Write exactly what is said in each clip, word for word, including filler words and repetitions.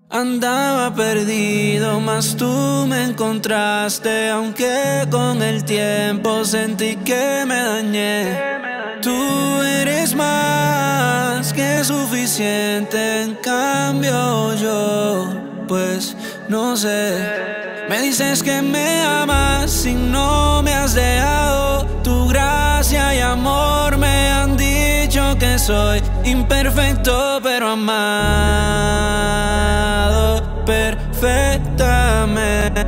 Andaba perdido, mas tú me encontraste, aunque con el tiempo sentí que me dañé. Tú eres más que suficiente, en cambio yo, pues no sé. Me dices que me amas y no me has dejado. Tu gracia y amor me han dicho que soy imperfecto pero amado perfectamente.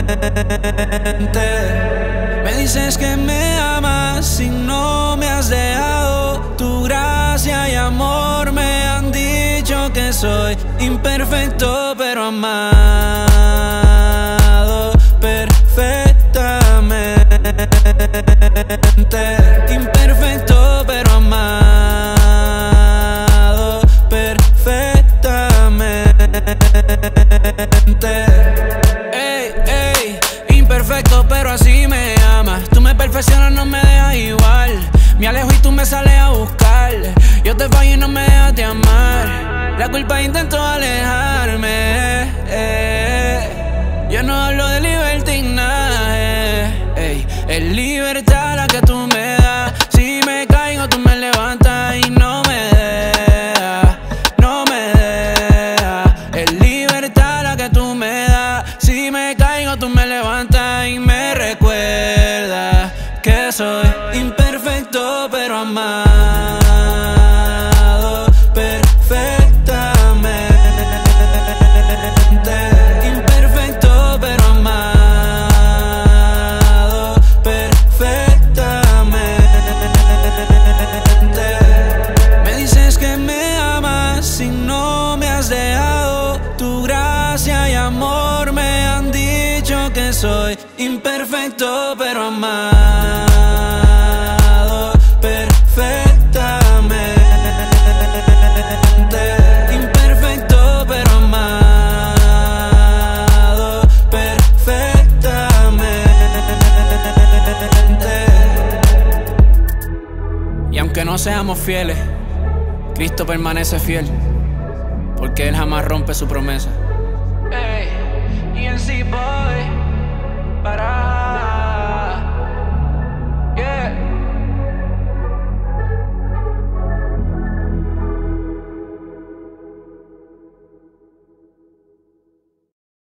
Me dices que me amas y no me has dejado. Tu gracia y amor me han dicho que soy imperfecto pero amado perfectamente. Imperfecto pero amado perfectamente. Ey, ey, imperfecto pero así me amas. Tú me perfeccionas, no me dejas igual. Me alejo y tú me sales a buscar. Yo te fallo y no me dejas de amar. La culpa intento alejarme. eh. Yo no hablo de libertinaje. Ey, es libertad la que tú me das. Si me caigo tú me levantas y no me dejas, no me dejas. Es libertad la que tú me das. Si me caigo tú me levantas y me recuerdas que soy imperfecto pero amado perfectamente. Imperfecto pero amado perfectamente. Me dices que me amas y no me has dejado. Tu gracia y amor me han dicho que soy imperfecto pero amado perfectamente. Imperfecto pero amado perfectamente. Y aunque no seamos fieles, Cristo permanece fiel, porque Él jamás rompe su promesa.